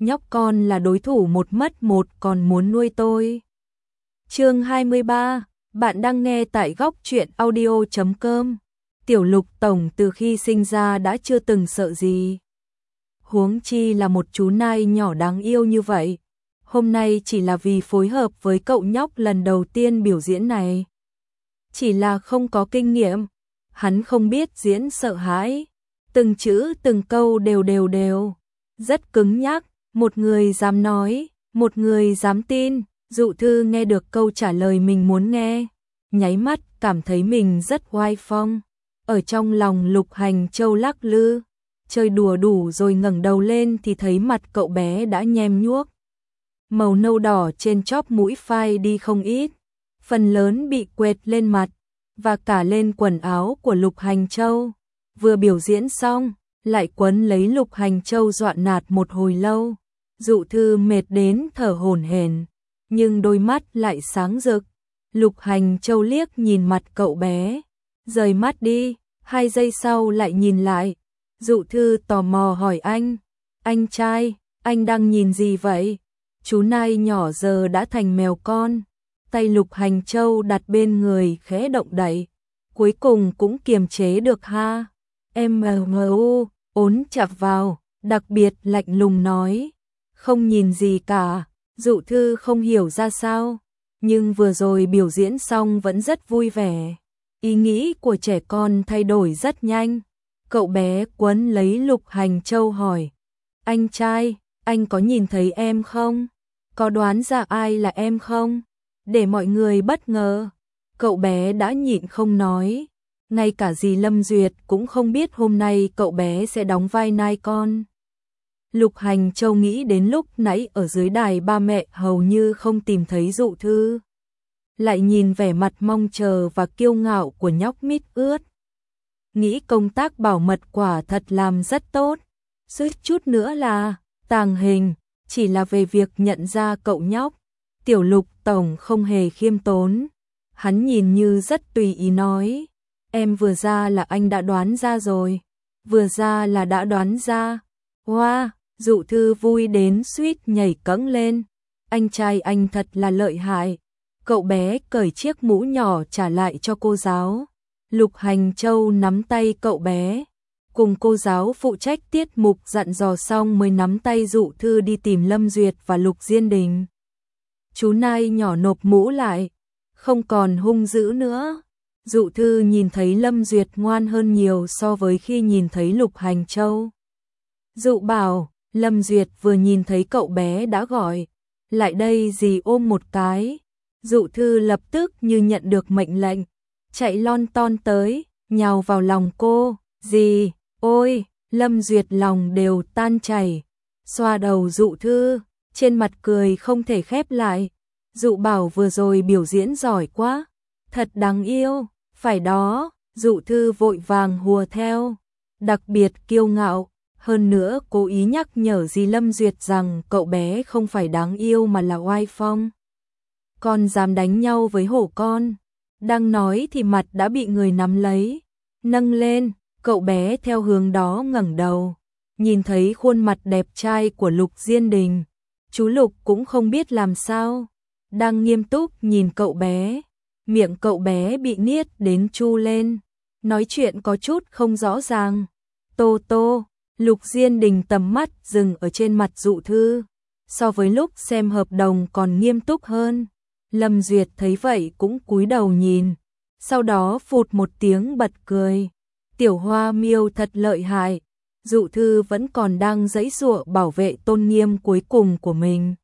nhóc con là đối thủ một mất một còn muốn nuôi tôi. Chương 23, bạn đang nghe tại góc truyện audio.com. Tiểu Lục tổng từ khi sinh ra đã chưa từng sợ gì. Huống chi là một chú nai nhỏ đáng yêu như vậy. Hôm nay chỉ là vì phối hợp với cậu nhóc lần đầu tiên biểu diễn này. Chỉ là không có kinh nghiệm, hắn không biết diễn sợ hãi. Từng chữ từng câu đều, rất cứng nhắc, một người dám nói, một người dám tin. Dụ Thư nghe được câu trả lời mình muốn nghe, nháy mắt cảm thấy mình rất oai phong. Ở trong lòng Lục Hành Châu lắc lư, chơi đùa đủ rồi ngẩng đầu lên thì thấy mặt cậu bé đã nhem nhuốc. Màu nâu đỏ trên chóp mũi phai đi không ít, phần lớn bị quệt lên mặt và cả lên quần áo của Lục Hành Châu. Vừa biểu diễn xong, lại quấn lấy Lục Hành Châu dọa nạt một hồi lâu. Dụ Thư mệt đến thở hổn hển, nhưng đôi mắt lại sáng rực. Lục Hành Châu liếc nhìn mặt cậu bé, rời mắt đi, 2 giây sau lại nhìn lại. Dụ Thư tò mò hỏi anh trai, anh đang nhìn gì vậy? Chú nai nhỏ giờ đã thành mèo con. Tay Lục Hành Châu đặt bên người khẽ động đậy, cuối cùng cũng kiềm chế được ha. MMU, ốn chặt vào, đặc biệt lạnh lùng nói. Không nhìn gì cả. Dụ Thư không hiểu ra sao, nhưng vừa rồi biểu diễn xong vẫn rất vui vẻ. Ý nghĩ của trẻ con thay đổi rất nhanh. Cậu bé quấn lấy Lục Hành Châu hỏi, anh trai, anh có nhìn thấy em không? Có đoán ra ai là em không? Để mọi người bất ngờ, cậu bé đã nhịn không nói. Ngay cả dì Lâm Duyệt cũng không biết hôm nay cậu bé sẽ đóng vai nai con. Lục Hành Châu nghĩ đến lúc nãy ở dưới đài ba mẹ hầu như không tìm thấy Dụ Thư. Lại nhìn vẻ mặt mong chờ và kiêu ngạo của nhóc mít ướt. Nghĩ công tác bảo mật quả thật làm rất tốt. Suýt chút nữa là tàng hình, chỉ là về việc nhận ra cậu nhóc. Tiểu Lục tổng không hề khiêm tốn. Hắn nhìn như rất tùy ý nói, em vừa ra là anh đã đoán ra rồi. Vừa ra là đã đoán ra. Wow! Dụ Thư vui đến suýt nhảy cẫng lên. Anh trai anh thật là lợi hại. Cậu bé cởi chiếc mũ nhỏ trả lại cho cô giáo. Lục Hành Châu nắm tay cậu bé. Cùng cô giáo phụ trách tiết mục dặn dò xong mới nắm tay Dụ Thư đi tìm Lâm Duyệt và Lục Diên Đình. Chú nai nhỏ nộp mũ lại, không còn hung dữ nữa. Dụ Thư nhìn thấy Lâm Duyệt ngoan hơn nhiều so với khi nhìn thấy Lục Hành Châu. Dụ bảo, Lâm Duyệt vừa nhìn thấy cậu bé đã gọi, lại đây dì ôm một cái. Dụ Thư lập tức như nhận được mệnh lệnh, chạy lon ton tới, nhào vào lòng cô. Dì, ôi, Lâm Duyệt lòng đều tan chảy, xoa đầu Dụ Thư, trên mặt cười không thể khép lại. Dụ bảo vừa rồi biểu diễn giỏi quá, thật đáng yêu, phải đó. Dụ Thư vội vàng hùa theo, đặc biệt kiêu ngạo. Hơn nữa cố ý nhắc nhở dì Lâm Duyệt rằng cậu bé không phải đáng yêu mà là oai phong. Con dám đánh nhau với hổ con. Đang nói thì mặt đã bị người nắm lấy, nâng lên. Cậu bé theo hướng đó ngẩng đầu, nhìn thấy khuôn mặt đẹp trai của Lục Diên Đình. Chú Lục cũng không biết làm sao, đang nghiêm túc nhìn cậu bé. Miệng cậu bé bị niết đến chu lên, nói chuyện có chút không rõ ràng. Tô tô. Lục Diên Đình tầm mắt dừng ở trên mặt Dụ Thư, so với lúc xem hợp đồng còn nghiêm túc hơn. Lâm Duyệt thấy vậy cũng cúi đầu nhìn, sau đó phụt một tiếng bật cười. Tiểu Hoa Miêu thật lợi hại. Dụ Thư vẫn còn đang giãy giụa bảo vệ tôn nghiêm cuối cùng của mình.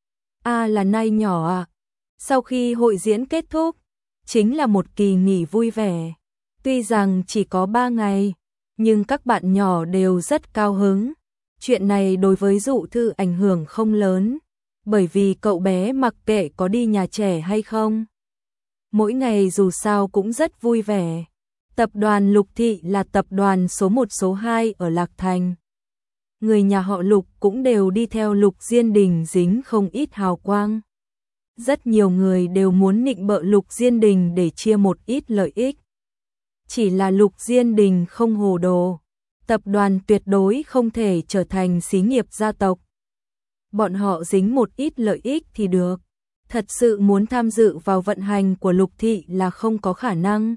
Là nai nhỏ à? Sau khi hội diễn kết thúc, chính là một kỳ nghỉ vui vẻ. Tuy rằng chỉ có 3 ngày, nhưng các bạn nhỏ đều rất cao hứng. Chuyện này đối với Dụ Thư ảnh hưởng không lớn, bởi vì cậu bé mặc kệ có đi nhà trẻ hay không, mỗi ngày dù sao cũng rất vui vẻ. Tập đoàn Lục Thị là tập đoàn số 1 số 2 ở Lạc Thành. Người nhà họ Lục cũng đều đi theo Lục Diên Đình dính không ít hào quang. Rất nhiều người đều muốn nịnh bợ Lục Diên Đình để chia một ít lợi ích. Chỉ là Lục Diên Đình không hồ đồ, tập đoàn tuyệt đối không thể trở thành xí nghiệp gia tộc. bọn họ dính một ít lợi ích thì được. Thật sự muốn tham dự vào vận hành của Lục thị là không có khả năng.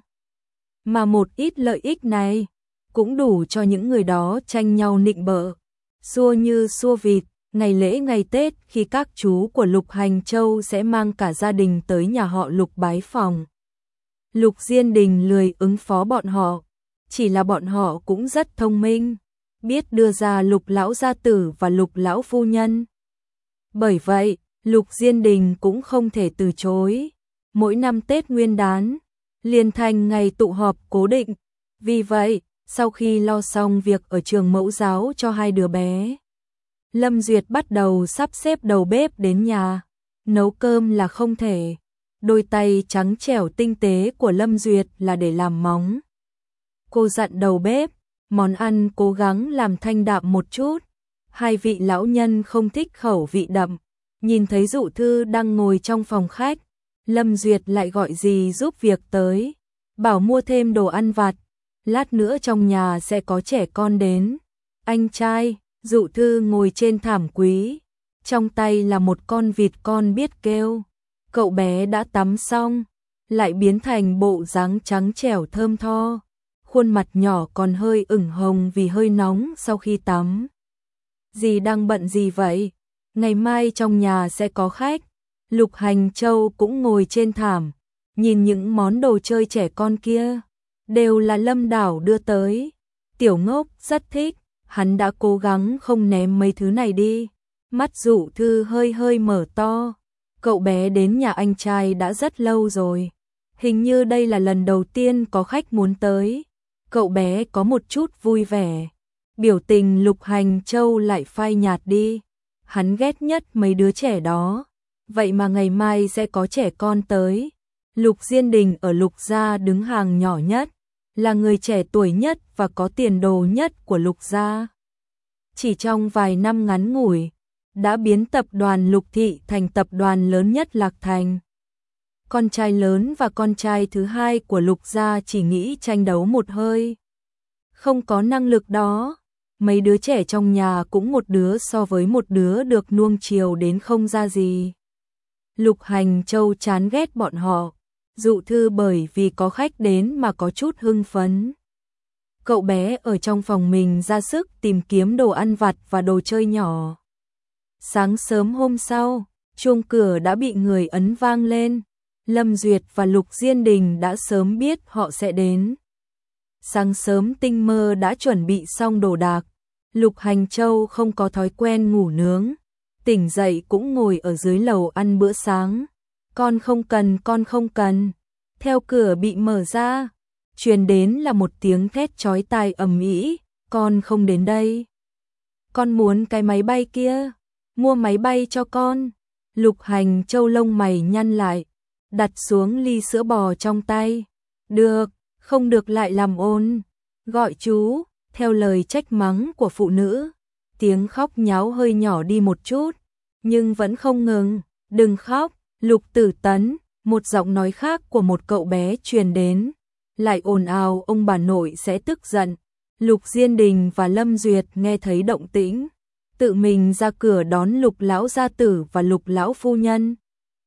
Mà một ít lợi ích này cũng đủ cho những người đó tranh nhau nịnh bợ, xua như xua vịt. Ngày lễ ngày Tết khi các chú của Lục Hành Châu sẽ mang cả gia đình tới nhà họ Lục bái phòng. Lục Diên Đình lười ứng phó bọn họ, chỉ là bọn họ cũng rất thông minh, biết đưa ra Lục lão gia tử và Lục lão phu nhân. Bởi vậy, Lục Diên Đình cũng không thể từ chối. Mỗi năm Tết Nguyên đán, liền thành ngày tụ họp cố định. Vì vậy, sau khi lo xong việc ở trường mẫu giáo cho hai đứa bé, Lâm Duyệt bắt đầu sắp xếp đầu bếp đến nhà. Nấu cơm là không thể. Đôi tay trắng trẻo tinh tế của Lâm Duyệt là để làm móng. Cô dặn đầu bếp, món ăn cố gắng làm thanh đạm một chút. Hai vị lão nhân không thích khẩu vị đậm. Nhìn thấy Dụ Thư đang ngồi trong phòng khách, Lâm Duyệt lại gọi dì giúp việc tới, bảo mua thêm đồ ăn vặt. Lát nữa trong nhà sẽ có trẻ con đến. Anh trai, Dụ Thư ngồi trên thảm quý, trong tay là một con vịt con biết kêu. Cậu bé đã tắm xong, lại biến thành bộ dáng trắng trẻo thơm tho. Khuôn mặt nhỏ còn hơi ửng hồng vì hơi nóng sau khi tắm. Dì đang bận gì vậy? Ngày mai trong nhà sẽ có khách. Lục Hành Châu cũng ngồi trên thảm, nhìn những món đồ chơi trẻ con kia, đều là Lâm Đảo đưa tới. Tiểu Ngốc rất thích, hắn đã cố gắng không ném mấy thứ này đi. Mắt Dụ Thư hơi hơi mở to. Cậu bé đến nhà anh trai đã rất lâu rồi. Hình như đây là lần đầu tiên có khách muốn tới. Cậu bé có một chút vui vẻ. Biểu tình Lục Hành Châu lại phai nhạt đi. Hắn ghét nhất mấy đứa trẻ đó. Vậy mà ngày mai sẽ có trẻ con tới. Lục Diên Đình ở Lục gia đứng hàng nhỏ nhất, là người trẻ tuổi nhất và có tiền đồ nhất của Lục gia. Chỉ trong vài năm ngắn ngủi, đã biến tập đoàn Lục thị thành tập đoàn lớn nhất Lạc Thành. Con trai lớn và con trai thứ hai của Lục gia chỉ nghĩ tranh đấu một hơi. Không có năng lực đó, mấy đứa trẻ trong nhà cũng một đứa so với một đứa được nuông chiều đến không ra gì. Lục Hành Châu chán ghét bọn họ. Dụ Thư bởi vì có khách đến mà có chút hưng phấn. Cậu bé ở trong phòng mình ra sức tìm kiếm đồ ăn vặt và đồ chơi nhỏ. Sáng sớm hôm sau, chuông cửa đã bị người ấn vang lên. Lâm Duyệt và Lục Diên Đình đã sớm biết họ sẽ đến. Sáng sớm Tinh Mơ đã chuẩn bị xong đồ đạc. Lục Hành Châu không có thói quen ngủ nướng, tỉnh dậy cũng ngồi ở dưới lầu ăn bữa sáng. Con không cần. Theo cửa bị mở ra, truyền đến là một tiếng thét chói tai ầm ĩ. Con không đến đây. Con muốn cái máy bay kia. Mua máy bay cho con. Lục Hành Châu lông mày nhăn lại, đặt xuống ly sữa bò trong tay. Được, không được lại làm ồn. Gọi chú, theo lời trách mắng của phụ nữ. Tiếng khóc nháo hơi nhỏ đi một chút, nhưng vẫn không ngừng. Đừng khóc, Lục Tử Tấn, một giọng nói khác của một cậu bé truyền đến. Lại ồn ào ông bà nội sẽ tức giận. Lục Diên Đình và Lâm Duyệt nghe thấy động tĩnh, tự mình ra cửa đón Lục lão gia tử và Lục lão phu nhân.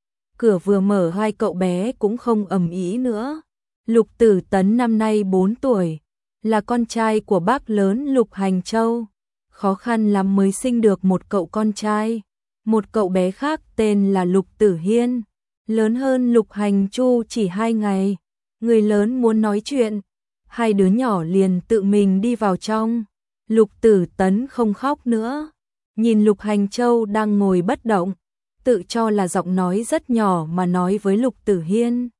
Cửa vừa mở hai cậu bé cũng không ầm ĩ nữa. Lục Tử Tấn năm nay 4 tuổi, là con trai của bác lớn Lục Hành Châu. Khó khăn lắm mới sinh được một cậu con trai. Một cậu bé khác tên là Lục Tử Hiên, lớn hơn Lục Hành Chu chỉ 2 ngày. Người lớn muốn nói chuyện, hai đứa nhỏ liền tự mình đi vào trong. Lục Tử Tấn không khóc nữa, nhìn Lục Hành Châu đang ngồi bất động, tự cho là giọng nói rất nhỏ mà nói với Lục Tử Hiên.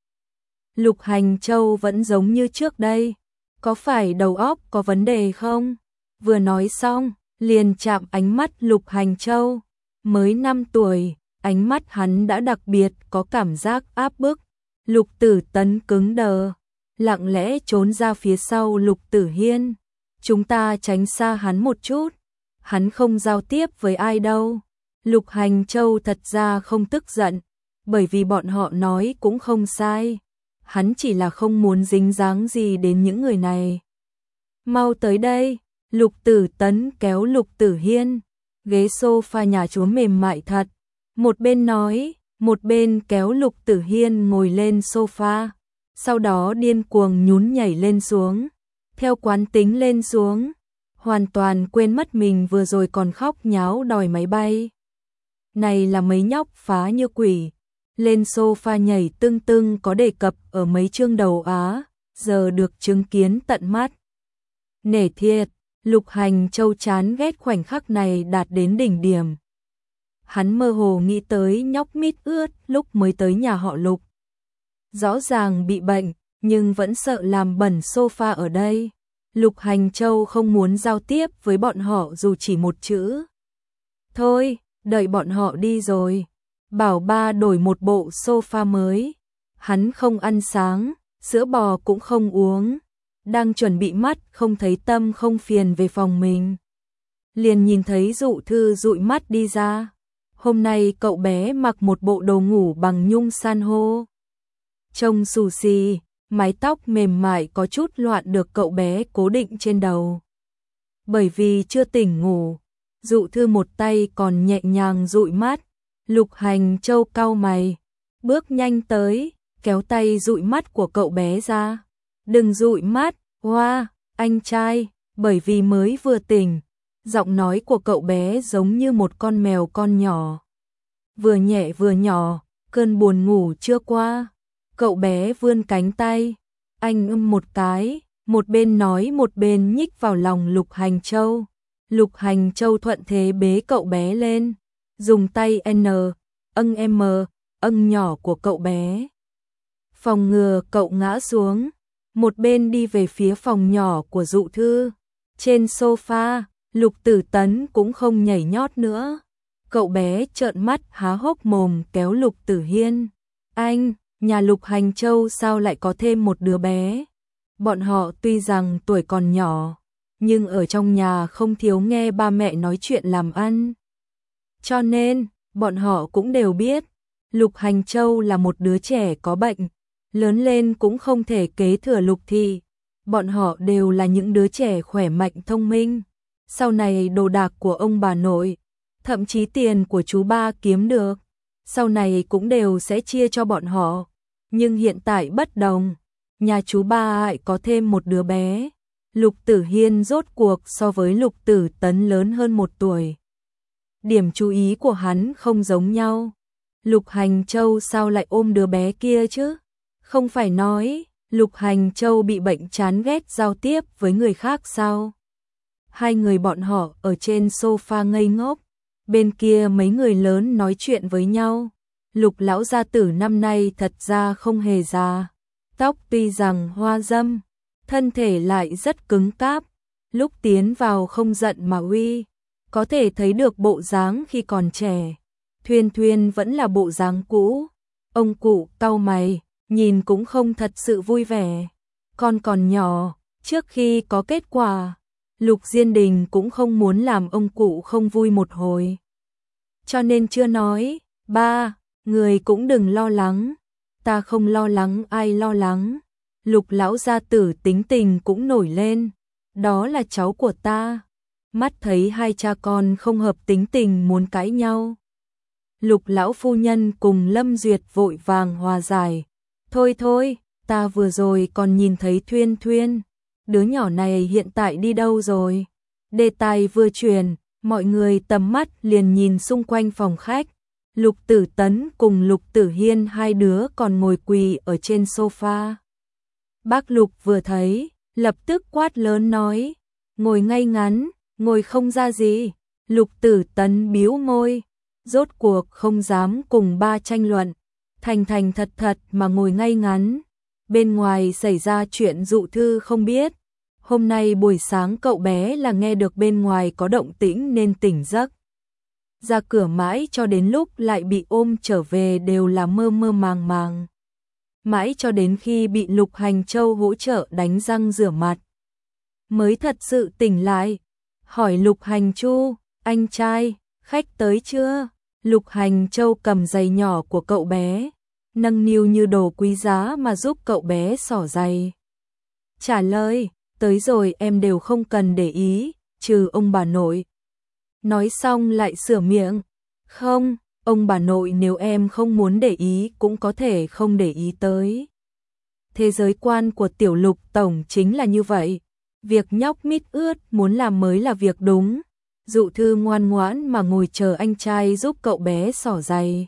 Lục Hành Châu vẫn giống như trước đây, có phải đầu óc có vấn đề không? Vừa nói xong, liền chạm ánh mắt Lục Hành Châu. Mới 5 tuổi, ánh mắt hắn đã đặc biệt có cảm giác áp bức. Lục Tử Tấn cứng đờ, lặng lẽ trốn ra phía sau Lục Tử Hiên. Chúng ta tránh xa hắn một chút, hắn không giao tiếp với ai đâu. Lục Hành Châu thật ra không tức giận, bởi vì bọn họ nói cũng không sai. Hắn chỉ là không muốn dính dáng gì đến những người này. Mau tới đây, Lục Tử Tấn kéo Lục Tử Hiên, ghế sofa nhà chúa mềm mại thật. Một bên nói, một bên kéo Lục Tử Hiên ngồi lên sofa, sau đó điên cuồng nhún nhảy lên xuống, theo quán tính lên xuống, hoàn toàn quên mất mình vừa rồi còn khóc nháo đòi máy bay. Này là mấy nhóc phá như quỷ, lên sofa nhảy tưng tưng có đề cập ở mấy chương đầu Á, giờ được chứng kiến tận mắt. Nể thiệt, Lục Hành Châu chán ghét khoảnh khắc này đạt đến đỉnh điểm. Hắn mơ hồ nghĩ tới nhóc mít ướt lúc mới tới nhà họ Lục. Rõ ràng bị bệnh, nhưng vẫn sợ làm bẩn sofa ở đây. Lục Hành Châu không muốn giao tiếp với bọn họ dù chỉ một chữ. Thôi, đợi bọn họ đi rồi. Bảo ba đổi một bộ sofa mới. Hắn không ăn sáng, sữa bò cũng không uống. Đang chuẩn bị mắt không thấy tâm không phiền về phòng mình. Liền nhìn thấy Dụ Thư dụi mắt đi ra. Hôm nay cậu bé mặc một bộ đồ ngủ bằng nhung san hô. Trông xù xì, mái tóc mềm mại có chút loạn được cậu bé cố định trên đầu. Bởi vì chưa tỉnh ngủ, Dụ Thư một tay còn nhẹ nhàng dụi mắt. Lục Hành Châu cau mày, bước nhanh tới, kéo tay dụi mắt của cậu bé ra. Đừng dụi mắt, hoa, anh trai, bởi vì mới vừa tỉnh. Giọng nói của cậu bé giống như một con mèo con nhỏ. Vừa nhẹ vừa nhỏ, cơn buồn ngủ chưa qua. Cậu bé vươn cánh tay, anh một cái, một bên nói một bên nhích vào lòng Lục Hành Châu. Lục Hành Châu thuận thế bế cậu bé lên, dùng tay âng nhỏ của cậu bé. Phòng ngừa cậu ngã xuống, một bên đi về phía phòng nhỏ của Dụ Thư. Trên sofa, Lục Tử Tấn cũng không nhảy nhót nữa. Cậu bé trợn mắt há hốc mồm kéo Lục Tử Hiên. Anh, nhà Lục Hành Châu sao lại có thêm một đứa bé? Bọn họ tuy rằng tuổi còn nhỏ, nhưng ở trong nhà không thiếu nghe ba mẹ nói chuyện làm ăn. Cho nên, bọn họ cũng đều biết, Lục Hành Châu là một đứa trẻ có bệnh, lớn lên cũng không thể kế thừa Lục thị. Bọn họ đều là những đứa trẻ khỏe mạnh thông minh. Sau này đồ đạc của ông bà nội, thậm chí tiền của chú ba kiếm được, sau này cũng đều sẽ chia cho bọn họ. Nhưng hiện tại bất đồng, nhà chú ba lại có thêm một đứa bé. Lục Tử Hiên rốt cuộc so với Lục Tử Tấn lớn hơn 1 tuổi. Điểm chú ý của hắn không giống nhau. Lục Hành Châu sao lại ôm đứa bé kia chứ? Không phải nói Lục Hành Châu bị bệnh chán ghét giao tiếp với người khác sao? Hai người bọn họ ở trên sofa ngây ngốc, bên kia mấy người lớn nói chuyện với nhau. Lục lão gia tử năm nay thật ra không hề già, tóc tuy rằng hoa râm, thân thể lại rất cứng cáp, lúc tiến vào không giận mà uy, có thể thấy được bộ dáng khi còn trẻ. Thuyên Thuyên vẫn là bộ dáng cũ. Ông cụ cau mày, nhìn cũng không thật sự vui vẻ. Con còn nhỏ, trước khi có kết quả, Lục Diên Đình cũng không muốn làm ông cụ không vui một hồi. Cho nên chưa nói, ba, người cũng đừng lo lắng. Ta không lo lắng, ai lo lắng. Lục lão gia tử tính tình cũng nổi lên. Đó là cháu của ta. Mắt thấy hai cha con không hợp tính tình muốn cãi nhau. Lục lão phu nhân cùng Lâm Duyệt vội vàng hòa giải. Thôi thôi, ta vừa rồi còn nhìn thấy Thuyên Thuyên. Đứa nhỏ này hiện tại đi đâu rồi? Đề tài vừa truyền, mọi người tầm mắt liền nhìn xung quanh phòng khách. Lục Tử Tấn cùng Lục Tử Hiên hai đứa còn ngồi quỳ ở trên sofa. Bác Lục vừa thấy, lập tức quát lớn nói, ngồi ngay ngắn, ngồi không ra gì. Lục Tử Tấn bĩu môi, rốt cuộc không dám cùng ba tranh luận, thành thành thật thật mà ngồi ngay ngắn. Bên ngoài xảy ra chuyện Dụ Thư không biết. Hôm nay buổi sáng cậu bé là nghe được bên ngoài có động tĩnh nên tỉnh giấc. Ra cửa mãi cho đến lúc lại bị ôm trở về đều là mơ mơ màng màng. Mãi cho đến khi bị Lục Hành Châu hỗ trợ đánh răng rửa mặt, mới thật sự tỉnh lại. Hỏi Lục Hành Chu, anh trai, khách tới chưa? Lục Hành Châu cầm giày nhỏ của cậu bé, nâng niu như đồ quý giá mà giúp cậu bé xỏ giày. Trả lời, tới rồi em đều không cần để ý, trừ ông bà nội. nói xong lại sửa miệng. Không, ông bà nội nếu em không muốn để ý cũng có thể không để ý tới. Thế giới quan của Tiểu Lục tổng chính là như vậy. Việc nhóc mít ướt muốn làm mới là việc đúng. Dụ Thư ngoan ngoãn mà ngồi chờ anh trai giúp cậu bé xỏ giày.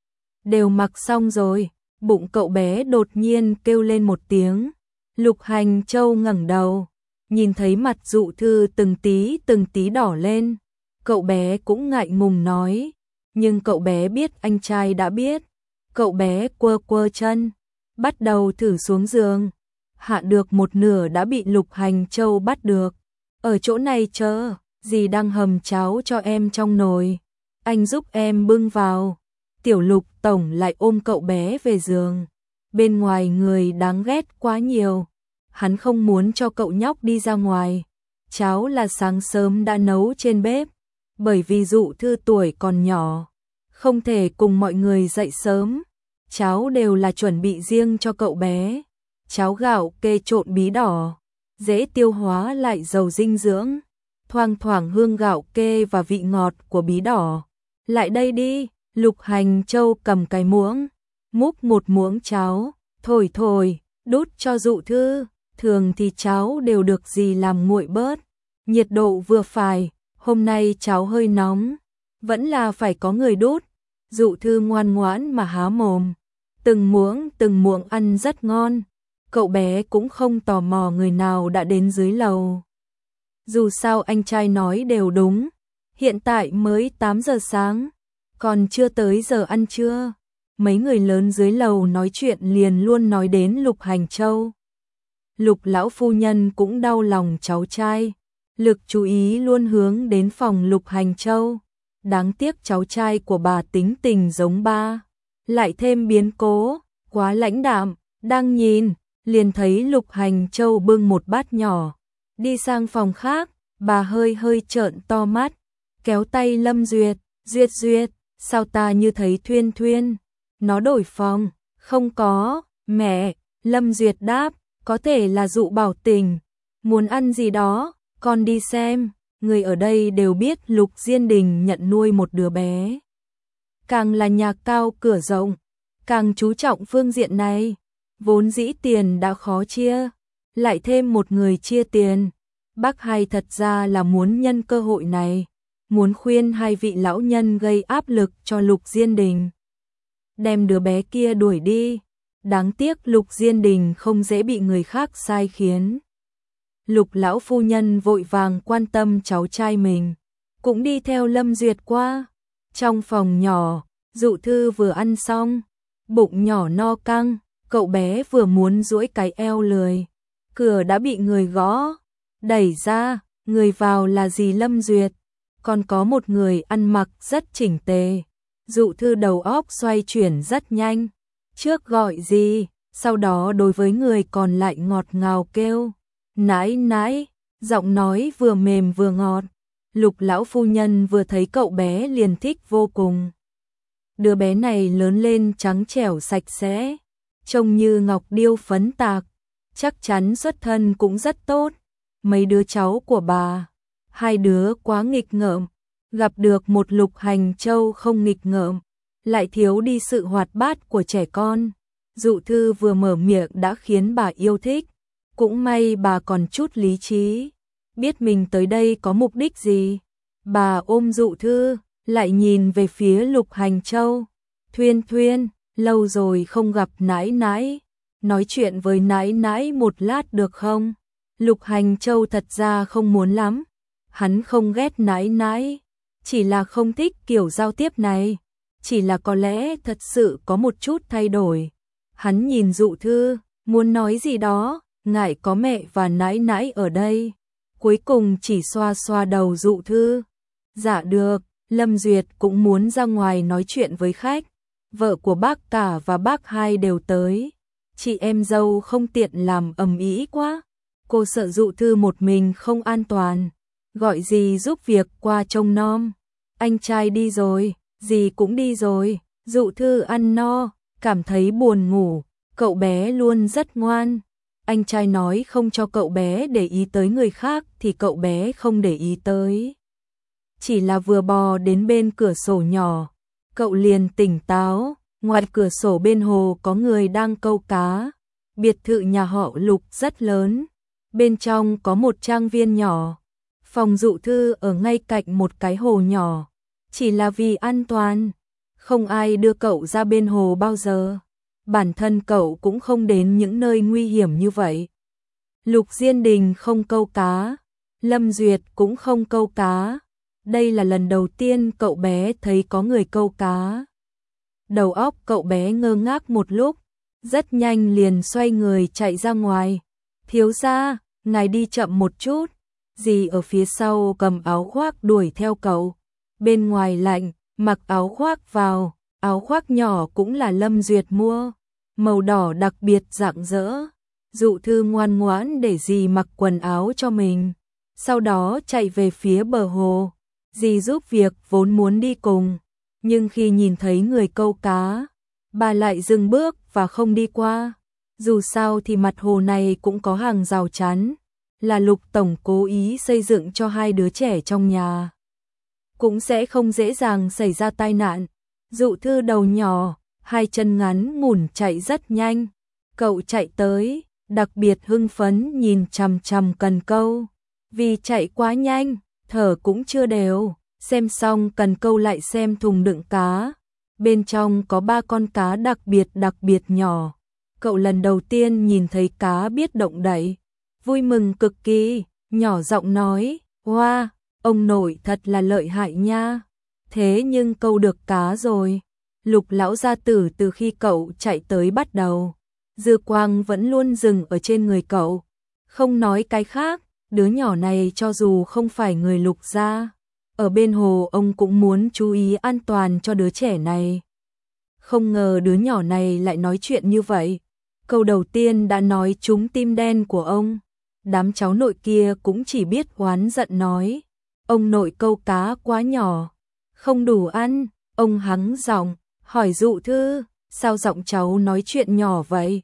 Đều mặc xong rồi, bụng cậu bé đột nhiên kêu lên một tiếng. Lục Hành Châu ngẩng đầu, nhìn thấy mặt Dụ Thư từng tí đỏ lên. Cậu bé cũng ngại ngùng nói, nhưng cậu bé biết anh trai đã biết. Cậu bé quơ quơ chân, bắt đầu thử xuống giường. Hạ được một nửa đã bị Lục Hành Châu bắt được. Ở chỗ này chờ, dì đang hầm cháo cho em trong nồi. Anh giúp em bưng vào. Tiểu Lục tổng lại ôm cậu bé về giường. Bên ngoài người đáng ghét quá nhiều. Hắn không muốn cho cậu nhóc đi ra ngoài. Cháo là sáng sớm đã nấu trên bếp. Bởi vì Dụ Thư tuổi còn nhỏ, không thể cùng mọi người dậy sớm. Cháo đều là chuẩn bị riêng cho cậu bé. Cháo gạo kê trộn bí đỏ, dễ tiêu hóa lại giàu dinh dưỡng. Thoang thoảng hương gạo kê và vị ngọt của bí đỏ. Lại đây đi, Lục Hành Châu cầm cái muỗng, múc một muỗng cháo, thổi, đút cho Dụ Thư. Thường thì cháo đều được dì làm nguội bớt, nhiệt độ vừa phải. Hôm nay cháo hơi nóng, vẫn là phải có người đút. Dụ Thư ngoan ngoãn mà há mồm, từng muỗng ăn rất ngon. Cậu bé cũng không tò mò người nào đã đến dưới lầu. Dù sao anh trai nói đều đúng, hiện tại mới 8 giờ sáng, còn chưa tới giờ ăn trưa. Mấy người lớn dưới lầu nói chuyện liền luôn nói đến Lục Hành Châu. Lục lão phu nhân cũng đau lòng cháu trai, lực chú ý luôn hướng đến phòng Lục Hành Châu. Đáng tiếc cháu trai của bà tính tình giống ba, lại thêm biến cố, quá lãnh đạm. Đang nhìn, liền thấy Lục Hành Châu bưng một bát nhỏ, đi sang phòng khác. Bà hơi trợn to mắt, kéo tay Lâm Duyệt, Duyệt, sao ta như thấy Thuyên, nó đổi phòng. Không có, mẹ, Lâm Duyệt đáp, có thể là Dụ Bảo Tình, muốn ăn gì đó, con đi xem. Người ở đây đều biết Lục Diên Đình nhận nuôi một đứa bé. Càng là nhà cao cửa rộng, càng chú trọng phương diện này. Vốn dĩ tiền đã khó chia, lại thêm một người chia tiền. Bác Hai thật ra là muốn nhân cơ hội này, muốn khuyên hai vị lão nhân gây áp lực cho Lục Diên Đình, đem đứa bé kia đuổi đi. Đáng tiếc Lục Diên Đình không dễ bị người khác sai khiến. Lục lão phu nhân vội vàng quan tâm cháu trai mình, cũng đi theo Lâm Duyệt qua. Trong phòng nhỏ, Dụ Thư vừa ăn xong, bụng nhỏ no căng, cậu bé vừa muốn duỗi cái eo lười. Cửa đã bị người gõ, đẩy ra, người vào là dì Lâm Duyệt, còn có một người ăn mặc rất chỉnh tề. Dụ Thư đầu óc xoay chuyển rất nhanh, trước gọi gì, sau đó đối với người còn lại ngọt ngào kêu, nãi, giọng nói vừa mềm vừa ngọt. Lục lão phu nhân vừa thấy cậu bé liền thích vô cùng. Đứa bé này lớn lên trắng trẻo sạch sẽ, trông như ngọc điêu phấn tạc, chắc chắn xuất thân cũng rất tốt. Mấy đứa cháu của bà, hai đứa quá nghịch ngợm, gặp được một Lục Hành Châu không nghịch ngợm, lại thiếu đi sự hoạt bát của trẻ con. Dụ Thư vừa mở miệng đã khiến bà yêu thích, cũng may bà còn chút lý trí, biết mình tới đây có mục đích gì. Bà ôm Dụ Thư, lại nhìn về phía Lục Hành Châu. Thuyên, lâu rồi không gặp nãi, nói chuyện với nãi một lát được không? Lục Hành Châu thật ra không muốn lắm, hắn không ghét nãi, chỉ là không thích kiểu giao tiếp này, chỉ là có lẽ thật sự có một chút thay đổi. Hắn nhìn Dụ Thư, muốn nói gì đó, ngại có mẹ và nãi ở đây, cuối cùng chỉ xoa xoa đầu Dụ Thư. Dạ được, Lâm Duyệt cũng muốn ra ngoài nói chuyện với khách, vợ của bác cả và bác Hai đều tới, chị em dâu không tiện làm ầm ĩ quá. Cô sợ Dụ Thư một mình không an toàn, gọi dì giúp việc qua trông nom. Anh trai đi rồi, dì cũng đi rồi. Dụ Thư ăn no, cảm thấy buồn ngủ, cậu bé luôn rất ngoan. Anh trai nói không cho cậu bé để ý tới người khác thì cậu bé không để ý tới. chỉ là vừa bò đến bên cửa sổ nhỏ, cậu liền tỉnh táo, ngoài cửa sổ bên hồ có người đang câu cá. Biệt thự nhà họ Lục rất lớn, bên trong có một trang viên nhỏ, phòng Dụ Thư ở ngay cạnh một cái hồ nhỏ, chỉ là vì an toàn, không ai đưa cậu ra bên hồ bao giờ. Bản thân cậu cũng không đến những nơi nguy hiểm như vậy. Lục Diên Đình không câu cá, Lâm Duyệt cũng không câu cá. Đây là lần đầu tiên cậu bé thấy có người câu cá. Đầu óc cậu bé ngơ ngác một lúc, rất nhanh liền xoay người chạy ra ngoài. Thiếu gia, ngài đi chậm một chút. Dì ở phía sau cầm áo khoác đuổi theo cậu. Bên ngoài lạnh, mặc áo khoác vào, áo khoác nhỏ cũng là Lâm Duyệt mua, màu đỏ đặc biệt rạng rỡ. Dụ Thư ngoan ngoãn để dì mặc quần áo cho mình, sau đó chạy về phía bờ hồ. Dì giúp việc vốn muốn đi cùng, nhưng khi nhìn thấy người câu cá, bà lại dừng bước và không đi qua. Dù sao thì mặt hồ này cũng có hàng rào chắn, là Lục tổng cố ý xây dựng cho hai đứa trẻ trong nhà, cũng sẽ không dễ dàng xảy ra tai nạn. Dụ Thư đầu nhỏ, hai chân ngắn ngủn chạy rất nhanh. Cậu chạy tới, đặc biệt hưng phấn nhìn chằm chằm cần câu. Vì chạy quá nhanh, thở cũng chưa đều. Xem xong cần câu lại xem thùng đựng cá. Bên trong có 3 con cá đặc biệt nhỏ. Cậu lần đầu tiên nhìn thấy cá biết động đậy, vui mừng cực kỳ, nhỏ giọng nói, "Wow, ông nội thật là lợi hại nha. Thế nhưng câu được cá rồi." Lục lão gia tử từ khi cậu chạy tới bắt đầu, dư quang vẫn luôn dừng ở trên người cậu. Không nói cái khác, đứa nhỏ này cho dù không phải người Lục gia, ở bên hồ ông cũng muốn chú ý an toàn cho đứa trẻ này. Không ngờ đứa nhỏ này lại nói chuyện như vậy. Câu đầu tiên đã nói trúng tim đen của ông. Đám cháu nội kia cũng chỉ biết oán giận nói, ông nội câu cá quá nhỏ, không đủ ăn. Ông hắng giọng, hỏi Dụ Thư, sao giọng cháu nói chuyện nhỏ vậy?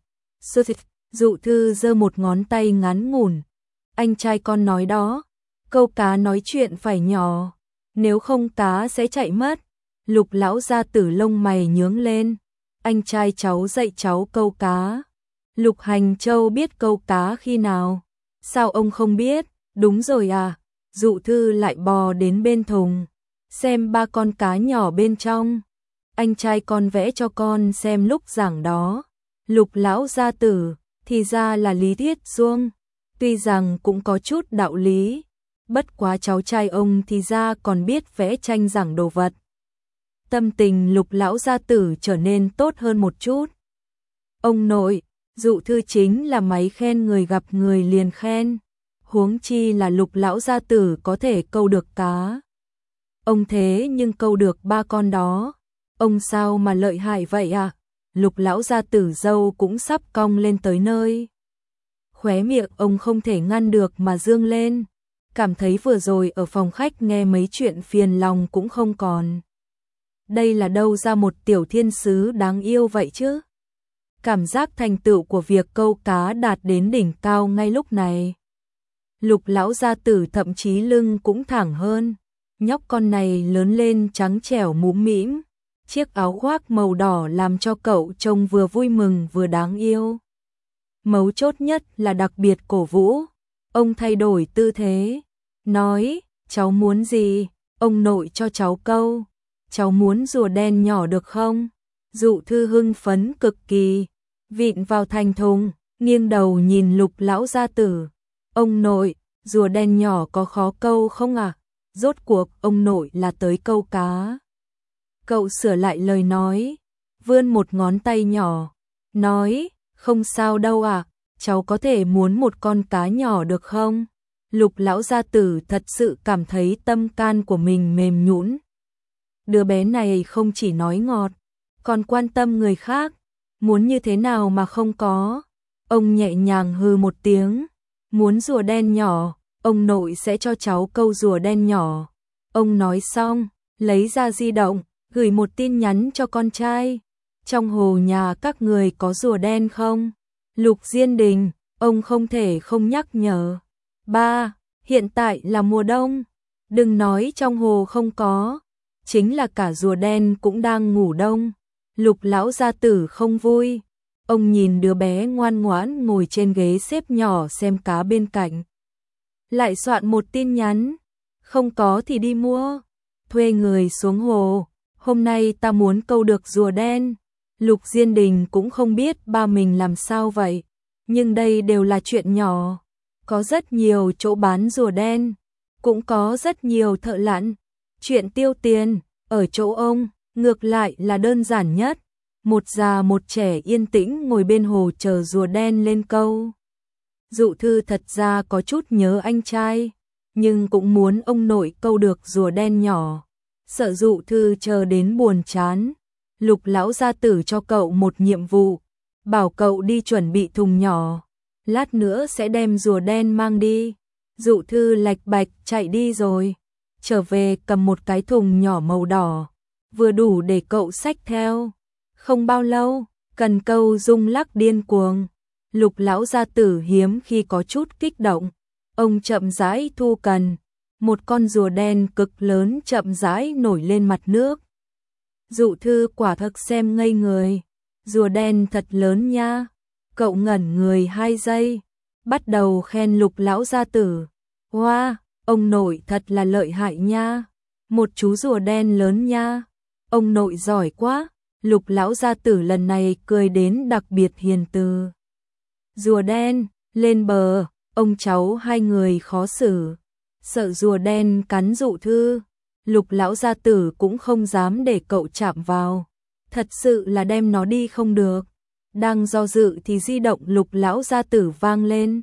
Dụ Thư giơ một ngón tay ngắn ngủn, anh trai con nói đó, câu cá nói chuyện phải nhỏ, nếu không cá sẽ chạy mất. Lục lão gia tử lông mày nhướng lên, anh trai cháu dạy cháu câu cá. Lục Hành Châu biết câu cá khi nào? Sao ông không biết? Đúng rồi à. Dụ Thư lại bò đến bên thùng, xem 3 con cá nhỏ bên trong. Anh trai con vẽ cho con xem lúc giảng đó. Lục lão gia tử, thì ra là lý thuyết suông, tuy rằng cũng có chút đạo lý, bất quá cháu trai ông thì ra còn biết vẽ tranh giảng đồ vật. Tâm tình Lục lão gia tử trở nên tốt hơn một chút. Ông nội, Dụ Thư chính là máy khen người, gặp người liền khen, huống chi là Lục lão gia tử có thể câu được cá. Ông thế nhưng câu được 3 con đó, ông sao mà lợi hại vậy à? Lục lão gia tử râu cũng sắp cong lên tới nơi. Khóe miệng ông không thể ngăn được mà dương lên, cảm thấy vừa rồi ở phòng khách nghe mấy chuyện phiền lòng cũng không còn. Đây là đâu ra một tiểu thiên sứ đáng yêu vậy chứ? Cảm giác thành tựu của việc câu cá đạt đến đỉnh cao ngay lúc này. Lục lão gia tử thậm chí lưng cũng thẳng hơn. Nhóc con này lớn lên trắng trẻo mũm mĩm, chiếc áo khoác màu đỏ làm cho cậu trông vừa vui mừng vừa đáng yêu. Mấu chốt nhất là đặc biệt cổ vũ. Ông thay đổi tư thế, nói, cháu muốn gì? Ông nội cho cháu câu. Cháu muốn rùa đen nhỏ được không? Dụ Thư hưng phấn cực kỳ, vịn vào thành thùng, nghiêng đầu nhìn Lục lão gia tử. Ông nội, rùa đen nhỏ có khó câu không à? Rốt cuộc ông nội là tới câu cá. Cậu sửa lại lời nói, vươn một ngón tay nhỏ, nói, không sao đâu à, cháu có thể muốn một con cá nhỏ được không? Lục lão gia tử thật sự cảm thấy tâm can của mình mềm nhũn. Đứa bé này không chỉ nói ngọt, còn quan tâm người khác, muốn như thế nào mà không có. Ông nhẹ nhàng hừ một tiếng, muốn rùa đen nhỏ, ông nội sẽ cho cháu câu rùa đen nhỏ. Ông nói xong, lấy ra di động, gửi một tin nhắn cho con trai. Trong hồ nhà các người có rùa đen không? Lục Diên Đình, ông không thể không nhắc nhở. Ba, hiện tại là mùa đông, Đừng nói trong hồ không có, chính là cả rùa đen cũng đang ngủ đông. Lục lão gia tử không vui, ông nhìn đứa bé ngoan ngoãn ngồi trên ghế xếp nhỏ xem cá bên cạnh. Lại soạn một tin nhắn, không có thì đi mua, thuê người xuống hồ, hôm nay ta muốn câu được rùa đen. Lục Diên Đình cũng không biết ba mình làm sao vậy, nhưng đây đều là chuyện nhỏ, có rất nhiều chỗ bán rùa đen, cũng có rất nhiều thợ lặn. Chuyện tiêu tiền, ở chỗ ông, ngược lại là đơn giản nhất. Một già một trẻ yên tĩnh ngồi bên hồ chờ rùa đen lên câu. Dụ Thư thật ra có chút nhớ anh trai, nhưng cũng muốn ông nội câu được rùa đen nhỏ. Sợ Dụ Thư chờ đến buồn chán, Lục lão gia tử cho cậu một nhiệm vụ, bảo cậu đi chuẩn bị thùng nhỏ, lát nữa sẽ đem rùa đen mang đi. Dụ Thư lạch bạch chạy đi rồi, trở về cầm một cái thùng nhỏ màu đỏ, vừa đủ để cậu xách theo. Không bao lâu, cần câu rung lắc điên cuồng. Lục lão gia tử hiếm khi có chút kích động, ông chậm rãi thu cần, một con rùa đen cực lớn chậm rãi nổi lên mặt nước. Dụ Thư quả thực xem ngây người, rùa đen thật lớn nha. Cậu ngẩn người 2 giây, bắt đầu khen Lục lão gia tử. Wow, ông nội thật là lợi hại nha, một chú rùa đen lớn nha, ông nội giỏi quá. Lục lão gia tử lần này cười đến đặc biệt hiền từ. Rùa đen, lên bờ, ông cháu hai người khó xử, sợ rùa đen cắn Dụ Thư. Lục lão gia tử cũng không dám để cậu chạm vào, thật sự là đem nó đi không được. Đang do dự thì di động Lục lão gia tử vang lên.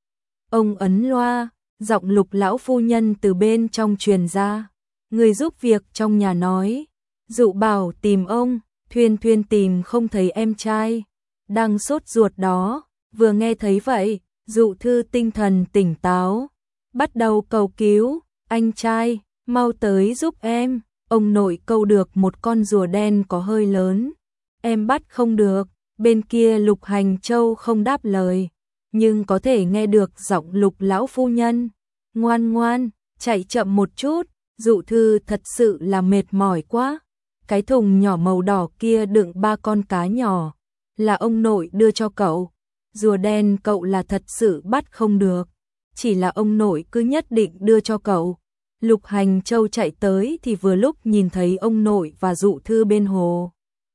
Ông ấn loa, giọng Lục lão phu nhân từ bên trong truyền ra. Người giúp việc trong nhà nói, Dụ bảo tìm ông. Thuyên Thuyên tìm không thấy em trai, đang sốt ruột đó. Vừa nghe thấy vậy, Dụ Thư tinh thần tỉnh táo, bắt đầu cầu cứu, anh trai, mau tới giúp em, ông nội câu được một con rùa đen có hơi lớn, em bắt không được. Bên kia Lục Hành Châu không đáp lời, nhưng có thể nghe được giọng Lục lão phu nhân. Ngoan ngoan, chạy chậm một chút, Dụ Thư thật sự là mệt mỏi quá. Cái thùng nhỏ màu đỏ kia đựng 3 con cá nhỏ, là ông nội đưa cho cậu. Rùa đen cậu là thật sự bắt không được, chỉ là ông nội cứ nhất định đưa cho cậu. Lục Hành Châu chạy tới thì vừa lúc nhìn thấy ông nội và Dụ Thư bên hồ.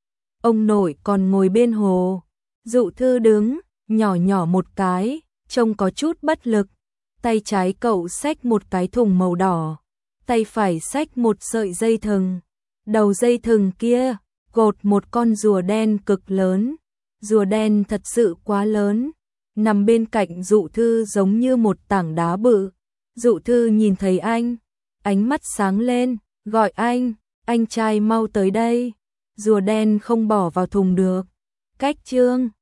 Ông nội còn ngồi bên hồ, Dụ Thư đứng, nhỏ nhỏ một cái, trông có chút bất lực. Tay trái cậu xách một cái thùng màu đỏ, tay phải xách một sợi dây thừng. Đầu dây thừng kia gột một con rùa đen cực lớn. Rùa đen thật sự quá lớn, nằm bên cạnh Dụ Thư giống như một tảng đá bự. Dụ Thư nhìn thấy anh, ánh mắt sáng lên, gọi anh trai mau tới đây. Rùa đen không bỏ vào thùng được. Cách chương